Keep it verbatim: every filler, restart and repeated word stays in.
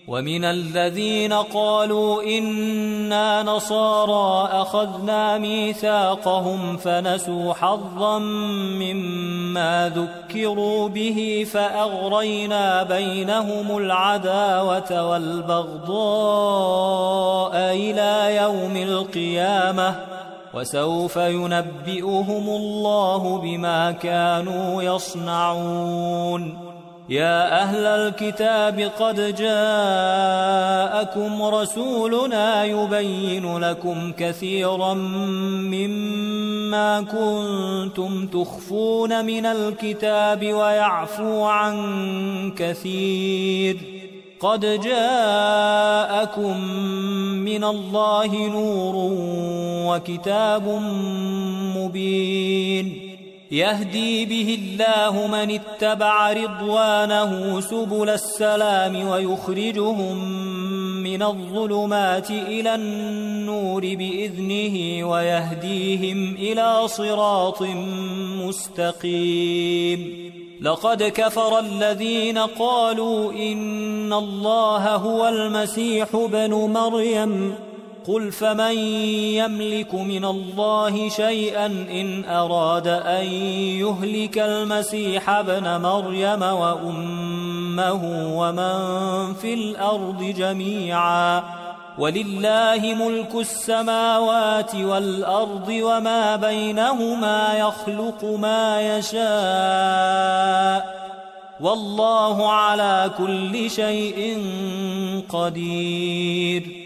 ومن الذين قالوا إنا نصارى أخذنا ميثاقهم فنسوا حظا مما ذكروا به فأغرينا بينهم العداوة والبغضاء إلى يوم القيامة وسوف ينبئهم الله بما كانوا يصنعون. يا أهل الكتاب قد جاءكم رسولنا يبين لكم كثيرا مما كنتم تخفون من الكتاب ويعفو عن كثير. قد جاءكم من الله نور وكتاب مبين يهدي به الله من اتبع رضوانه سبل السلام ويخرجهم من الظلمات إلى النور بإذنه ويهديهم إلى صراط مستقيم. لقد كفر الذين قالوا إن الله هو المسيح ابن مريم قل فمن يملك من الله شيئا إن أراد أن يهلك المسيح ابن مريم وأمه ومن في الأرض جميعا ولله ملك السماوات والأرض وما بينهما يخلق ما يشاء والله على كل شيء قدير.